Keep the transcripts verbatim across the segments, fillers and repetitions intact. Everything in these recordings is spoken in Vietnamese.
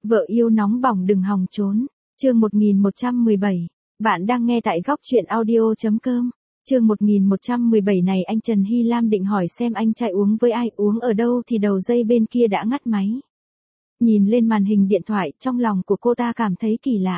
Vợ yêu nóng bỏng đừng hòng trốn. Chương một nghìn một trăm mười bảy. Bạn đang nghe tại góc truyện audio.com. Chương một nghìn một trăm mười bảy này anh Trần Hy Lam định hỏi xem anh trai uống với ai, uống ở đâu thì đầu dây bên kia đã ngắt máy. Nhìn lên màn hình điện thoại, trong lòng của cô ta cảm thấy kỳ lạ.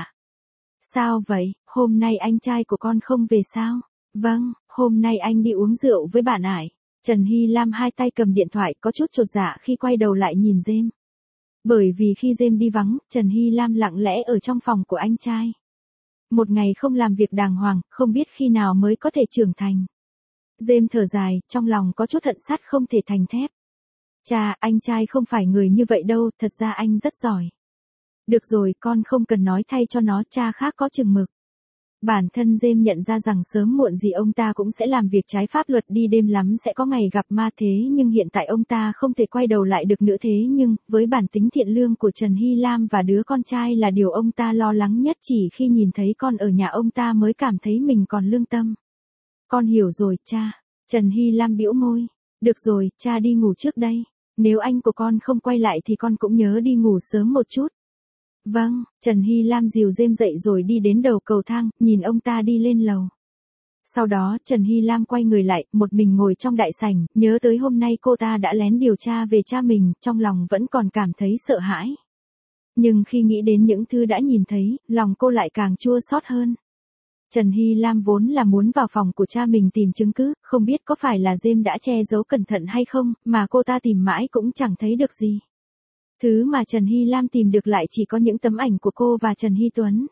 Sao vậy, hôm nay anh trai của con không về sao? Vâng, hôm nay anh đi uống rượu với bạn ải. Trần Hy Lam hai tay cầm điện thoại có chút chột dạ khi quay đầu lại nhìn James. Bởi vì khi James đi vắng, Trần Hy Lam lặng lẽ ở trong phòng của anh trai. Một ngày không làm việc đàng hoàng, không biết khi nào mới có thể trưởng thành. James thở dài, trong lòng có chút hận sắt không thể thành thép. Cha, anh trai không phải người như vậy đâu, thật ra anh rất giỏi. Được rồi, con không cần nói thay cho nó, cha khác có chừng mực. Bản thân James nhận ra rằng sớm muộn gì ông ta cũng sẽ làm việc trái pháp luật, đi đêm lắm sẽ có ngày gặp ma, thế nhưng hiện tại ông ta không thể quay đầu lại được nữa. Thế nhưng, với bản tính thiện lương của Trần Hy Lam và đứa con trai là điều ông ta lo lắng nhất, chỉ khi nhìn thấy con ở nhà ông ta mới cảm thấy mình còn lương tâm. Con hiểu rồi, cha. Trần Hy Lam bĩu môi. Được rồi, cha đi ngủ trước đây. Nếu anh của con không quay lại thì con cũng nhớ đi ngủ sớm một chút. Vâng, Trần Hy Lam dìu James dậy rồi đi đến đầu cầu thang, nhìn ông ta đi lên lầu. Sau đó, Trần Hy Lam quay người lại, một mình ngồi trong đại sảnh, nhớ tới hôm nay cô ta đã lén điều tra về cha mình, trong lòng vẫn còn cảm thấy sợ hãi. Nhưng khi nghĩ đến những thứ đã nhìn thấy, lòng cô lại càng chua xót hơn. Trần Hy Lam vốn là muốn vào phòng của cha mình tìm chứng cứ, không biết có phải là James đã che giấu cẩn thận hay không, mà cô ta tìm mãi cũng chẳng thấy được gì. Thứ mà Trần Hy Lam tìm được lại chỉ có những tấm ảnh của cô và Trần Hy Tuấn.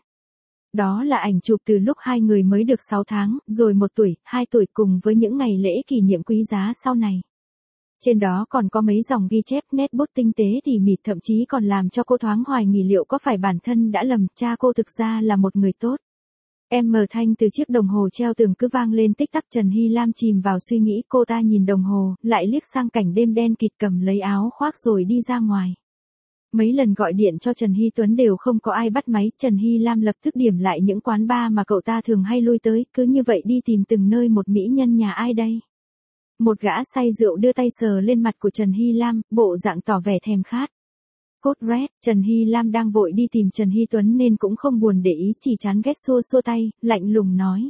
Đó là ảnh chụp từ lúc hai người mới được sáu tháng, rồi một tuổi, hai tuổi cùng với những ngày lễ kỷ niệm quý giá sau này. Trên đó còn có mấy dòng ghi chép nét bút tinh tế tỉ mỉ, thậm chí còn làm cho cô thoáng hoài nghi liệu có phải bản thân đã lầm, cha cô thực ra là một người tốt. Em mở thanh từ chiếc đồng hồ treo tường cứ vang lên tích tắc. Trần Hy Lam chìm vào suy nghĩ, cô ta nhìn đồng hồ, lại liếc sang cảnh đêm đen kịt, cầm lấy áo khoác rồi đi ra ngoài. Mấy lần gọi điện cho Trần Hy Tuấn đều không có ai bắt máy, Trần Hy Lam lập tức điểm lại những quán bar mà cậu ta thường hay lui tới, cứ như vậy đi tìm từng nơi. Một mỹ nhân nhà ai đây? Một gã say rượu đưa tay sờ lên mặt của Trần Hy Lam, bộ dạng tỏ vẻ thèm khát. Cốt red, Trần Hy Lam đang vội đi tìm Trần Hy Tuấn nên cũng không buồn để ý, chỉ chán ghét xua xua tay, lạnh lùng nói.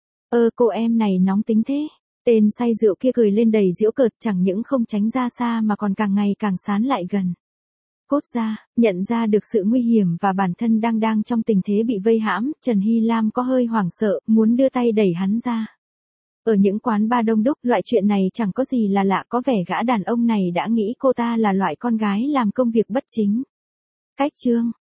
Ơ cô em này nóng tính thế. Tên say rượu kia cười lên đầy giễu cợt, chẳng những không tránh ra xa mà còn càng ngày càng sán lại gần. Cốt ra, nhận ra được sự nguy hiểm và bản thân đang đang trong tình thế bị vây hãm, Trần Hy Lam có hơi hoảng sợ, muốn đưa tay đẩy hắn ra. Ở những quán bar đông đúc, loại chuyện này chẳng có gì là lạ, có vẻ gã đàn ông này đã nghĩ cô ta là loại con gái làm công việc bất chính. Cách chương,